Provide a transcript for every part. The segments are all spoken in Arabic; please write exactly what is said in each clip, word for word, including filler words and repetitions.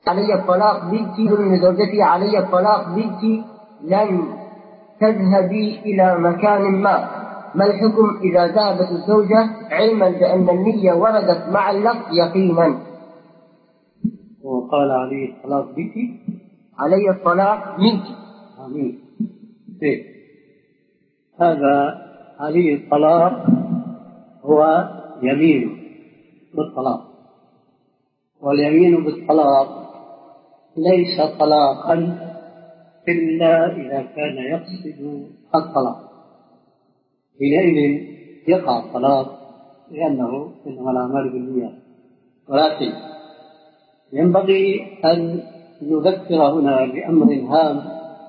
علي الطلاق بنتي من زوجتي علي الطلاق بنتي لن تذهبي إلى مكان ما، ما الحكم إذا ذهبت الزوجة علما بأن النية وردت مع اللفظ يقينا؟ وقال علي الطلاق بنتي علي الطلاق بنتي آمين. هذا علي الطلاق هو يمين بالطلاق، واليمين بالطلاق ليس طلاقا إلا إذا كان يقصد الطلاق، حينئذ يقع الطلاق لأنه إنما الأعمال بالنيات. ولكن ينبغي أن نذكر هنا بأمر هام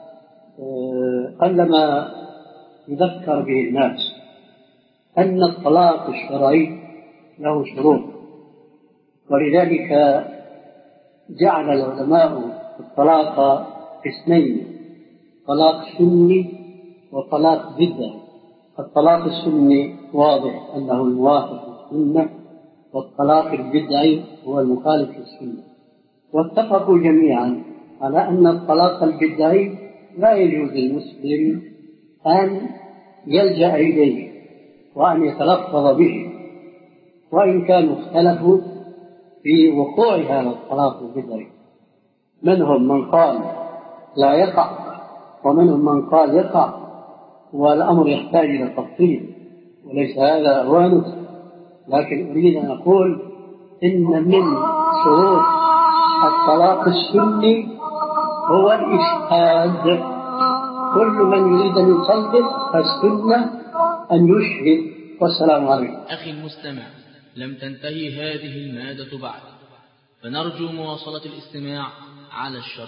قلما يذكر به الناس، أن الطلاق الشرعي له شروط، ولذلك جعل العلماء الطلاق قسمين: طلاق سني وطلاق بدعي. الطلاق السني واضح أنه الموافق للسنة، والطلاق البدعي هو المخالف للسنة. واتفقوا جميعا على أن الطلاق البدعي لا يجوز للمسلم أن يلجأ إليه وأن يتلفظ به، وإن كانوا اختلفوا في وقوع هذا الطلاق البدعي. منهم من قال لا يقع، ومنهم من قال يقع، والأمر يحتاج إلى تفصيل وليس هذا أوانه. لكن أريد أن أقول إن من شروط الطلاق السني هو الإشهاد. كل من يريد أن يطلق السنة أن يشهد. والسلام عليكم. أخي المستمع، لم تنتهي هذه المادة بعد، فنرجو مواصلة الاستماع على الشريط.